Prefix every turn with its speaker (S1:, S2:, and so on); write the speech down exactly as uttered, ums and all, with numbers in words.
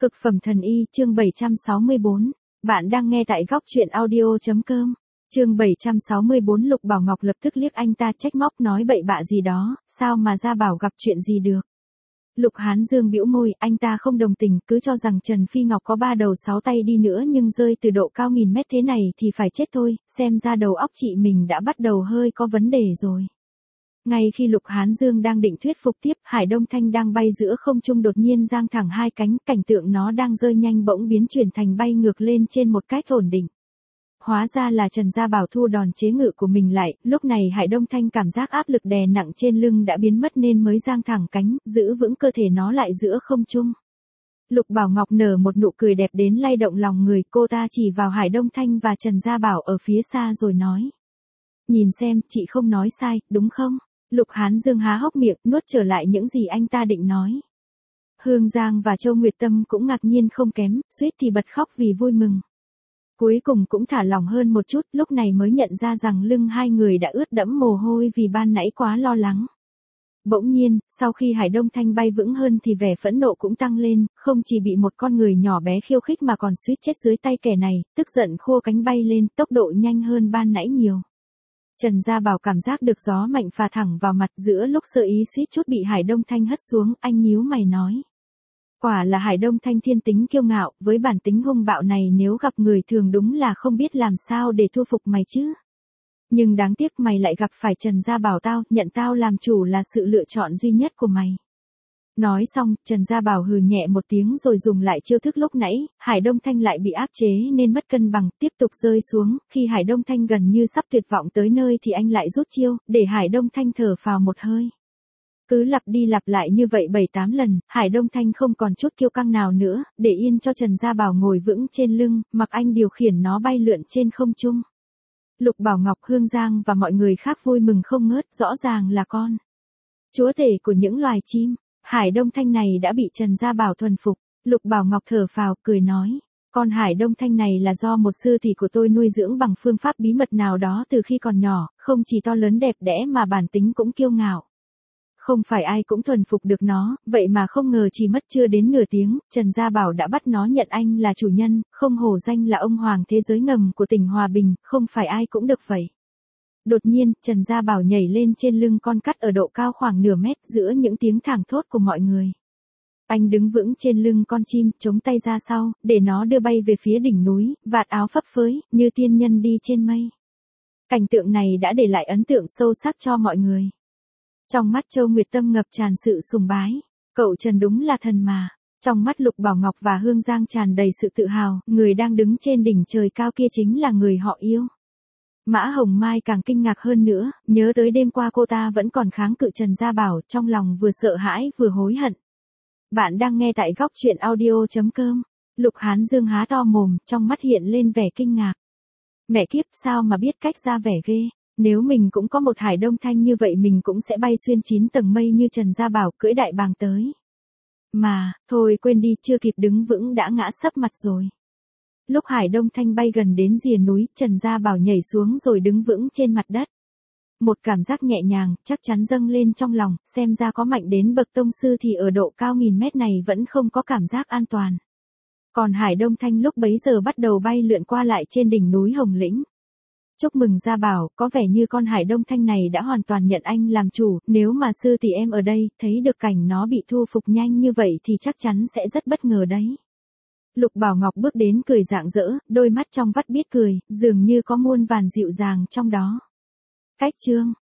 S1: Cực phẩm thần y chương bảy trăm sáu mươi bốn. Bạn đang nghe tại góc truyện audio.com. Chương bảy trăm sáu mươi bốn. Lục Bảo Ngọc lập tức liếc anh ta trách móc nói bậy bạ gì đó, sao mà Gia Bảo gặp chuyện gì được. Lục Hán Dương bĩu môi, anh ta không đồng tình, cứ cho rằng Trần Phi Ngọc có ba đầu sáu tay đi nữa nhưng rơi từ độ cao nghìn mét thế này thì phải chết thôi, xem ra đầu óc chị mình đã bắt đầu hơi có vấn đề rồi. Ngay khi Lục Hán Dương đang định thuyết phục tiếp, Hải Đông Thanh đang bay giữa không trung đột nhiên giang thẳng hai cánh, cảnh tượng nó đang rơi nhanh bỗng biến chuyển thành bay ngược lên trên một cách ổn định. Hóa ra là Trần Gia Bảo thu đòn chế ngự của mình lại, lúc này Hải Đông Thanh cảm giác áp lực đè nặng trên lưng đã biến mất nên mới giang thẳng cánh, giữ vững cơ thể nó lại giữa không trung. Lục Bảo Ngọc nở một nụ cười đẹp đến lay động lòng người, cô ta chỉ vào Hải Đông Thanh và Trần Gia Bảo ở phía xa rồi nói. Nhìn xem, chị không nói sai, đúng không? Lục Hán Dương há hốc miệng, nuốt trở lại những gì anh ta định nói. Hương Giang và Châu Nguyệt Tâm cũng ngạc nhiên không kém, suýt thì bật khóc vì vui mừng. Cuối cùng cũng thả lỏng hơn một chút, lúc này mới nhận ra rằng lưng hai người đã ướt đẫm mồ hôi vì ban nãy quá lo lắng. Bỗng nhiên, sau khi Hải Đông Thanh bay vững hơn thì vẻ phẫn nộ cũng tăng lên, không chỉ bị một con người nhỏ bé khiêu khích mà còn suýt chết dưới tay kẻ này, tức giận khô cánh bay lên, tốc độ nhanh hơn ban nãy nhiều. Trần Gia Bảo cảm giác được gió mạnh phả thẳng vào mặt, giữa lúc sơ ý suýt chút bị Hải Đông Thanh hất xuống, anh nhíu mày nói. Quả là Hải Đông Thanh thiên tính kiêu ngạo, với bản tính hung bạo này nếu gặp người thường đúng là không biết làm sao để thu phục mày chứ. Nhưng đáng tiếc mày lại gặp phải Trần Gia Bảo tao, nhận tao làm chủ là sự lựa chọn duy nhất của mày. Nói xong, Trần Gia Bảo hừ nhẹ một tiếng rồi dùng lại chiêu thức lúc nãy, Hải Đông Thanh lại bị áp chế nên mất cân bằng, tiếp tục rơi xuống, khi Hải Đông Thanh gần như sắp tuyệt vọng tới nơi thì anh lại rút chiêu, để Hải Đông Thanh thở phào một hơi. Cứ lặp đi lặp lại như vậy bảy tám lần, Hải Đông Thanh không còn chút kiêu căng nào nữa, để yên cho Trần Gia Bảo ngồi vững trên lưng, mặc anh điều khiển nó bay lượn trên không trung. Lục Bảo Ngọc, Hương Giang và mọi người khác vui mừng không ngớt, rõ ràng là con chúa tể của những loài chim. Hải Đông Thanh này đã bị Trần Gia Bảo thuần phục. Lục Bảo Ngọc thở phào, cười nói. Con Hải Đông Thanh này là do một sư tỷ của tôi nuôi dưỡng bằng phương pháp bí mật nào đó từ khi còn nhỏ, không chỉ to lớn đẹp đẽ mà bản tính cũng kiêu ngạo. Không phải ai cũng thuần phục được nó, vậy mà không ngờ chỉ mất chưa đến nửa tiếng, Trần Gia Bảo đã bắt nó nhận anh là chủ nhân, không hổ danh là ông hoàng thế giới ngầm của tỉnh Hòa Bình, không phải ai cũng được vậy. Đột nhiên, Trần Gia Bảo nhảy lên trên lưng con cắt ở độ cao khoảng nửa mét giữa những tiếng thảng thốt của mọi người. Anh đứng vững trên lưng con chim, chống tay ra sau, để nó đưa bay về phía đỉnh núi, vạt áo phấp phới, như tiên nhân đi trên mây. Cảnh tượng này đã để lại ấn tượng sâu sắc cho mọi người. Trong mắt Châu Nguyệt Tâm ngập tràn sự sùng bái. Cậu Trần đúng là thần mà. Trong mắt Lục Bảo Ngọc và Hương Giang tràn đầy sự tự hào, người đang đứng trên đỉnh trời cao kia chính là người họ yêu. Mã Hồng Mai càng kinh ngạc hơn nữa, nhớ tới đêm qua cô ta vẫn còn kháng cự Trần Gia Bảo, trong lòng vừa sợ hãi vừa hối hận. Bạn đang nghe tại góc truyện audio.com. Lục Hán Dương há to mồm, trong mắt hiện lên vẻ kinh ngạc. Mẹ kiếp, sao mà biết cách ra vẻ ghê. Nếu mình cũng có một Hải Đông Thanh như vậy mình cũng sẽ bay xuyên chín tầng mây như Trần Gia Bảo, cưỡi đại bàng tới. Mà, thôi quên đi, chưa kịp đứng vững đã ngã sấp mặt rồi. Lúc Hải Đông Thanh bay gần đến rìa núi, Trần Gia Bảo nhảy xuống rồi đứng vững trên mặt đất. Một cảm giác nhẹ nhàng, chắc chắn dâng lên trong lòng, xem ra có mạnh đến bậc tông sư thì ở độ cao nghìn mét này vẫn không có cảm giác an toàn. Còn Hải Đông Thanh lúc bấy giờ bắt đầu bay lượn qua lại trên đỉnh núi Hồng Lĩnh. Chúc mừng Gia Bảo, có vẻ như con Hải Đông Thanh này đã hoàn toàn nhận anh làm chủ, nếu mà sư tỷ em ở đây, thấy được cảnh nó bị thu phục nhanh như vậy thì chắc chắn sẽ rất bất ngờ đấy. Lục Bảo Ngọc bước đến cười rạng rỡ, đôi mắt trong vắt biết cười, dường như có muôn vàn dịu dàng trong đó. Cách chương